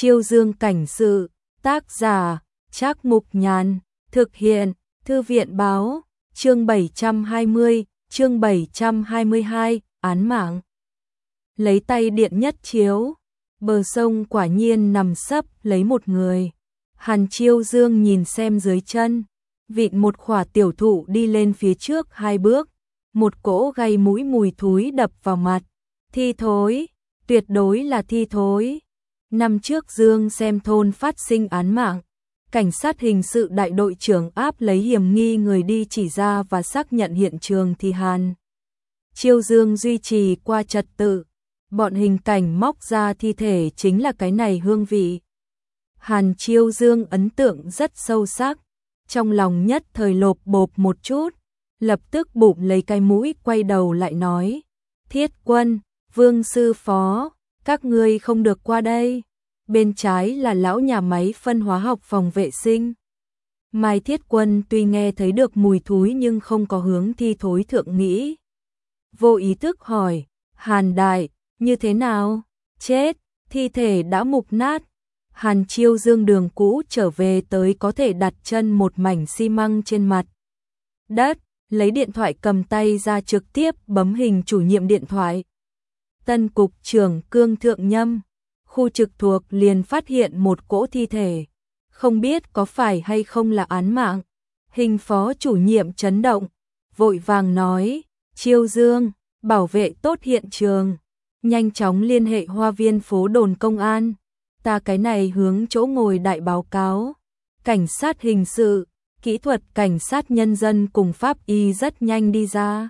Chiêu Dương cảnh sự, tác giả, Trác Mục Nhàn, thực hiện, Thư viện báo, chương 720, chương 722, án mạng. Lấy tay điện nhất chiếu, bờ sông quả nhiên nằm sấp lấy một người. Hàn Chiêu Dương nhìn xem dưới chân, vịn một khỏa tiểu thụ đi lên phía trước 2 bước, một cỗ gây mũi mùi thối đập vào mặt. Thi thối, tuyệt đối là thi thối. Năm trước Dương xem thôn phát sinh án mạng, cảnh sát hình sự đại đội trưởng áp lấy hiểm nghi người đi chỉ ra và xác nhận hiện trường thì Hàn Chiêu Dương duy trì qua trật tự, bọn hình cảnh móc ra thi thể chính là cái này hương vị. Hàn Chiêu Dương ấn tượng rất sâu sắc, trong lòng nhất thời lộp bộp một chút, lập tức bụm lấy cái mũi quay đầu lại nói, Thiết Quân, Vương sư phó, các ngươi không được qua đây. Bên trái là lão nhà máy phân hóa học phòng vệ sinh. Mai Thiết Quân tuy nghe thấy được mùi thối nhưng không có hướng thi thối thượng nghĩ. Vô ý thức hỏi, Hàn đại, như thế nào? Chết, thi thể đã mục nát. Hàn Chiêu Dương đường cũ trở về tới có thể đặt chân một mảnh xi măng trên mặt đất, lấy điện thoại cầm tay ra trực tiếp bấm hình chủ nhiệm điện thoại. Tân cục trưởng Cương Thượng Nhâm, khu trực thuộc liền phát hiện một cỗ thi thể, không biết có phải hay không là án mạng. Hình phó chủ nhiệm chấn động, vội vàng nói, Chiêu Dương, bảo vệ tốt hiện trường, nhanh chóng liên hệ Hoa Viên phố đồn công an, ta cái này hướng chỗ ngồi đại báo cáo. Cảnh sát hình sự, kỹ thuật cảnh sát nhân dân cùng pháp y rất nhanh đi ra.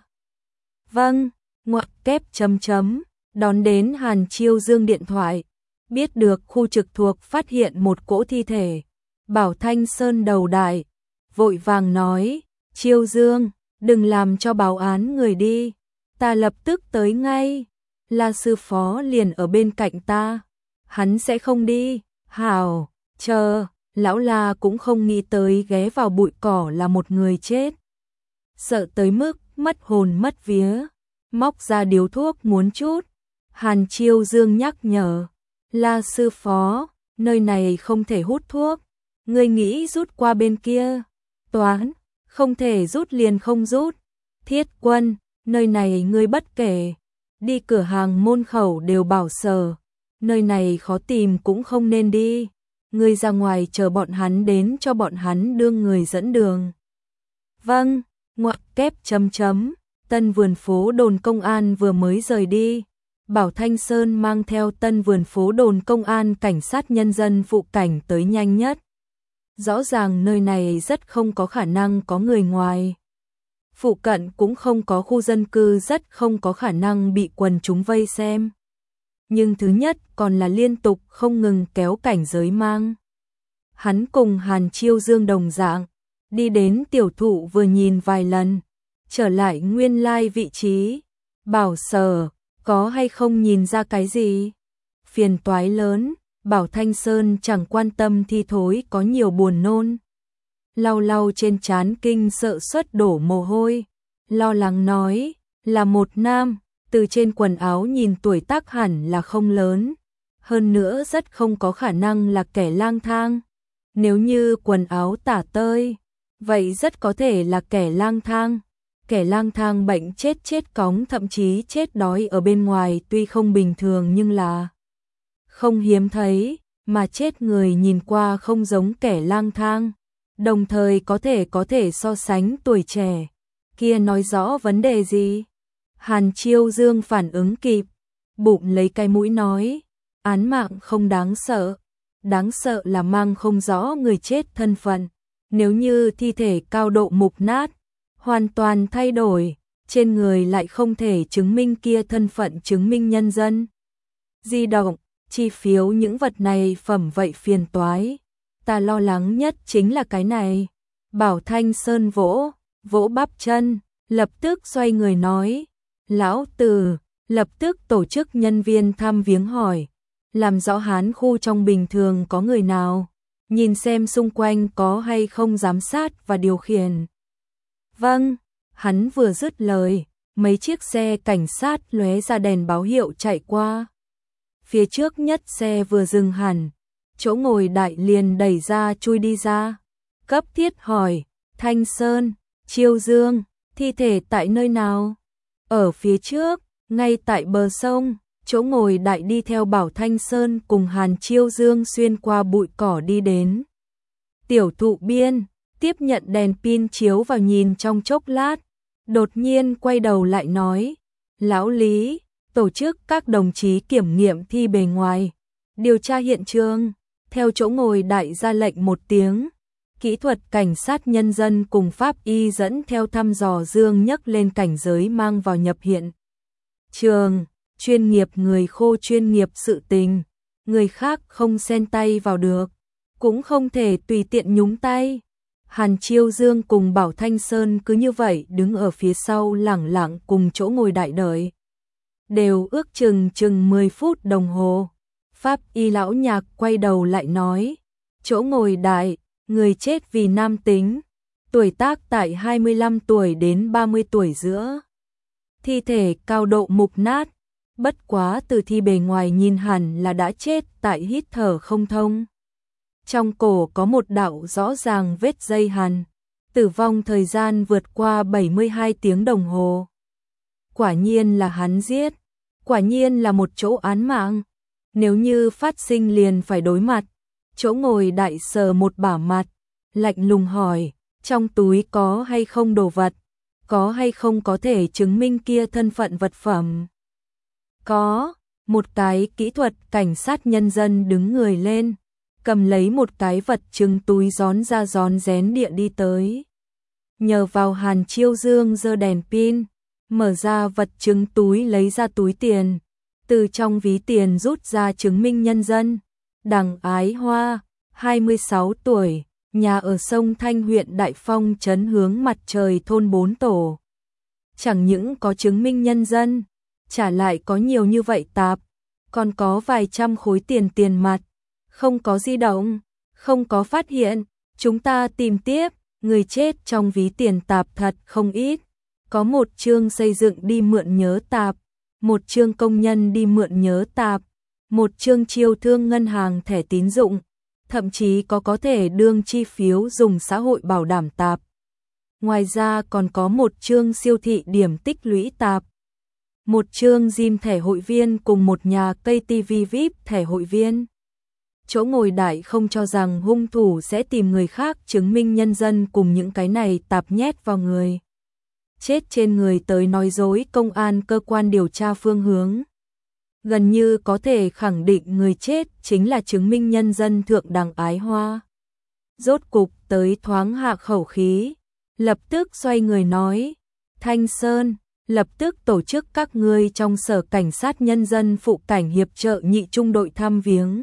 Vâng, ngoặc kép chấm chấm, đón đến Hàn Chiêu Dương điện thoại, biết được khu trực thuộc phát hiện một cỗ thi thể. Bảo Thanh Sơn đầu đại, vội vàng nói, Chiêu Dương, đừng làm cho báo án người đi, ta lập tức tới ngay. La sư phó liền ở bên cạnh ta, hắn sẽ không đi. Hảo, chờ. Lão La cũng không nghĩ tới ghé vào bụi cỏ là một người chết, sợ tới mức mất hồn mất vía, móc ra điếu thuốc muốn chút. Hàn Chiêu Dương nhắc nhở, La sư phó, nơi này không thể hút thuốc, ngươi nghĩ rút qua bên kia. Toán, không thể rút liền không rút. Thiết Quân, nơi này ngươi bất kể, đi cửa hàng Môn Khẩu đều bảo sở, nơi này khó tìm cũng không nên đi. Ngươi ra ngoài chờ bọn hắn đến cho bọn hắn đương người dẫn đường. Vâng, ngoặc kép chấm chấm, Tân Vườn phố đồn công an vừa mới rời đi. Bảo Thanh Sơn mang theo Tân Vườn phố đồn công an cảnh sát nhân dân phụ cảnh tới nhanh nhất. Rõ ràng nơi này rất không có khả năng có người ngoài. Phụ cận cũng không có khu dân cư, rất không có khả năng bị quần chúng vây xem. Nhưng thứ nhất còn là liên tục không ngừng kéo cảnh giới mang. Hắn cùng Hàn Chiêu Dương đồng dạng, đi đến tiểu thụ vừa nhìn vài lần, trở lại nguyên lai vị trí. Bảo sở, có hay không nhìn ra cái gì? Phiền toái lớn, Bảo Thanh Sơn chẳng quan tâm thi thối có nhiều buồn nôn. Lau lau trên trán kinh sợ xuất đổ mồ hôi, lo lắng nói, là một nam. Từ trên quần áo nhìn tuổi tác hẳn là không lớn, hơn nữa rất không có khả năng là kẻ lang thang. Nếu như quần áo tả tơi, vậy rất có thể là kẻ lang thang. Kẻ lang thang bệnh chết cóng, thậm chí chết đói ở bên ngoài tuy không bình thường nhưng là không hiếm thấy, mà chết người nhìn qua không giống kẻ lang thang, đồng thời có thể so sánh tuổi trẻ. Kia nói rõ vấn đề gì? Hàn Chiêu Dương phản ứng kịp, bụng lấy cái mũi nói, án mạng không đáng sợ là mang không rõ người chết thân phận. Nếu như thi thể cao độ mục nát, hoàn toàn thay đổi, trên người lại không thể chứng minh kia thân phận, chứng minh nhân dân di động, chi phiếu những vật này phẩm vậy phiền toái. Ta lo lắng nhất chính là cái này. Bảo Thanh Sơn vỗ bắp chân, lập tức xoay người nói, lão tử, lập tức tổ chức nhân viên thăm viếng hỏi, làm rõ hán khu trong bình thường có người nào, nhìn xem xung quanh có hay không giám sát và điều khiển. Vâng, hắn vừa dứt lời, mấy chiếc xe cảnh sát lóe ra đèn báo hiệu chạy qua. Phía trước nhất xe vừa dừng hẳn, chỗ ngồi đại liền đẩy ra chui đi ra. Cấp thiết hỏi, Thanh Sơn, Chiêu Dương, thi thể tại nơi nào? Ở phía trước, ngay tại bờ sông. Chỗ ngồi đại đi theo Bảo Thanh Sơn cùng Hàn Chiêu Dương xuyên qua bụi cỏ đi đến tiểu thụ biên, tiếp nhận đèn pin chiếu vào nhìn trong chốc lát, đột nhiên quay đầu lại nói, Lão Lý, tổ chức các đồng chí kiểm nghiệm thi bề ngoài, điều tra hiện trường. Theo chỗ ngồi đại ra lệnh một tiếng, kỹ thuật cảnh sát nhân dân cùng pháp y dẫn theo thăm dò Dương nhấc lên cảnh giới mang vào nhập hiện trường. Chuyên nghiệp người khô chuyên nghiệp sự tình, người khác không xen tay vào được, cũng không thể tùy tiện nhúng tay. Hàn Chiêu Dương cùng Bảo Thanh Sơn cứ như vậy đứng ở phía sau lẳng lặng cùng chỗ ngồi đại đợi. Đều ước chừng 10 phút đồng hồ. Pháp y lão nhạc quay đầu lại nói, chỗ ngồi đại, người chết vì nam tính, tuổi tác tại 25 tuổi đến 30 tuổi giữa. Thi thể cao độ mục nát, bất quá từ thi bề ngoài nhìn hẳn là đã chết tại hít thở không thông. Trong cổ có một đạo rõ ràng vết dây hằn, tử vong thời gian vượt qua 72 tiếng đồng hồ. Quả nhiên là hắn giết, quả nhiên là một chỗ án mạng. Nếu như phát sinh liền phải đối mặt. Chỗ ngồi đại sờ một bả mặt, lạnh lùng hỏi, trong túi có hay không đồ vật, có hay không có thể chứng minh kia thân phận vật phẩm. Có, một cái kỹ thuật cảnh sát nhân dân đứng người lên, cầm lấy một cái vật chứng túi gión ra gión rén địa đi tới. Nhờ vào Hàn Chiêu Dương giơ đèn pin, mở ra vật chứng túi lấy ra túi tiền, từ trong ví tiền rút ra chứng minh nhân dân. Đằng Ái Hoa, 26 tuổi, nhà ở sông Thanh huyện Đại Phong trấn Hướng Mặt Trời thôn 4 tổ. Chẳng những có chứng minh nhân dân, trả lại có nhiều như vậy tạp, còn có vài trăm khối tiền mặt, không có di động, không có phát hiện. Chúng ta tìm tiếp, người chết trong ví tiền tạp thật không ít, có một chương xây dựng đi mượn nhớ tạp, một chương công nhân đi mượn nhớ tạp, một chương chiêu thương ngân hàng thẻ tín dụng, thậm chí có thể đương chi phiếu dùng xã hội bảo đảm tạp. Ngoài ra còn có một chương siêu thị điểm tích lũy tạp, một chương gym thẻ hội viên cùng một nhà cây TV VIP thẻ hội viên. Chỗ ngồi đại không cho rằng hung thủ sẽ tìm người khác chứng minh nhân dân cùng những cái này tạp nhét vào người chết trên người tới nói dối công an cơ quan điều tra phương hướng. Gần như có thể khẳng định người chết chính là chứng minh nhân dân thượng đẳng Ái Hoa. Rốt cục tới thoáng hạ khẩu khí, lập tức xoay người nói, Thanh Sơn, lập tức tổ chức các ngươi trong sở cảnh sát nhân dân phụ cảnh hiệp trợ nhị trung đội thăm viếng.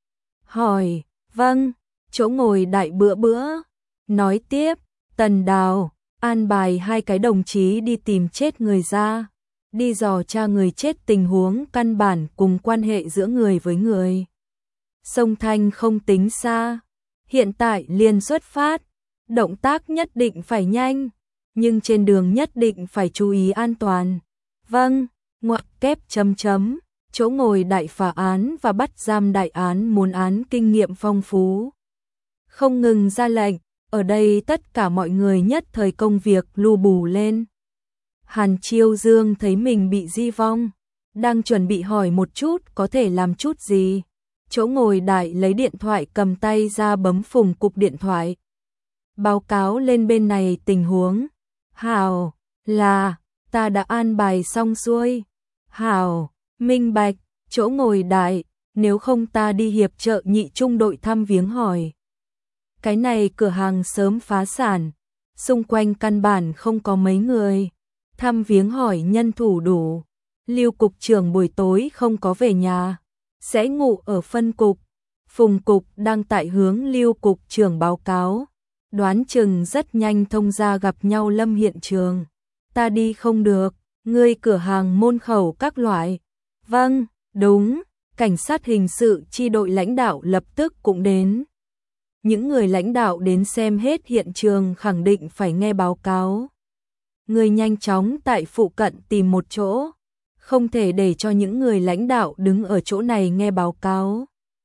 Hỏi, vâng, chỗ ngồi đại bữa, nói tiếp, Tần Đào, an bài 2 cái đồng chí đi tìm chết người ra, đi dò tra người chết tình huống căn bản cùng quan hệ giữa người với người. Sông Thanh không tính xa, hiện tại liền xuất phát, động tác nhất định phải nhanh, nhưng trên đường nhất định phải chú ý an toàn. Vâng, ngoặc kép chấm, chỗ ngồi đại phá án và bắt giam đại án muốn án kinh nghiệm phong phú. Không ngừng ra lệnh, ở đây tất cả mọi người nhất thời công việc lu bù lên. Hàn Chiêu Dương thấy mình bị di vong, đang chuẩn bị hỏi một chút có thể làm chút gì. Chỗ ngồi đại lấy điện thoại cầm tay ra bấm phùng cục điện thoại. Báo cáo lên bên này tình huống. Hảo, là, ta đã an bài xong xuôi. Hảo, minh bạch, chỗ ngồi đại, nếu không ta đi hiệp trợ nhị trung đội thăm viếng hỏi. Cái này cửa hàng sớm phá sản, xung quanh căn bản không có mấy người. Thăm viếng hỏi nhân thủ đủ. Lưu cục trưởng buổi tối không có về nhà, sẽ ngủ ở phân cục. Phùng cục đang tại hướng Lưu cục trưởng báo cáo, đoán chừng rất nhanh thông ra gặp nhau lâm hiện trường. Ta đi không được, ngươi cửa hàng môn khẩu các loại. Vâng, đúng, cảnh sát hình sự chi đội lãnh đạo lập tức cũng đến. Những người lãnh đạo đến xem hết hiện trường khẳng định phải nghe báo cáo. Người nhanh chóng tại phụ cận tìm một chỗ, không thể để cho những người lãnh đạo đứng ở chỗ này nghe báo cáo.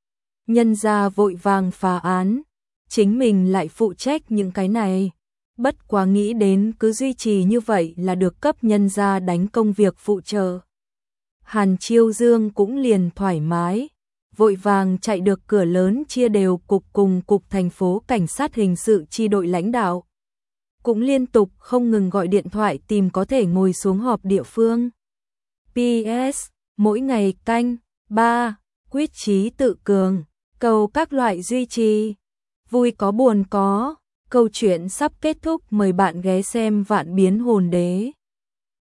nhân gia vội vàng phá án, chính mình lại phụ trách những cái này. Bất quá nghĩ đến cứ duy trì như vậy là được cấp nhân gia đánh công việc phụ trợ. Hàn Chiêu Dương cũng liền thoải mái, vội vàng chạy được cửa lớn chia đều cục cùng cục thành phố cảnh sát hình sự chi đội lãnh đạo. Cũng liên tục không ngừng gọi điện thoại tìm có thể ngồi xuống họp địa phương. PS, mỗi ngày canh 3, quyết chí tự cường, cầu các loại duy trì. Vui có buồn có, câu chuyện sắp kết thúc, mời bạn ghé xem Vạn Biến Hồn Đế.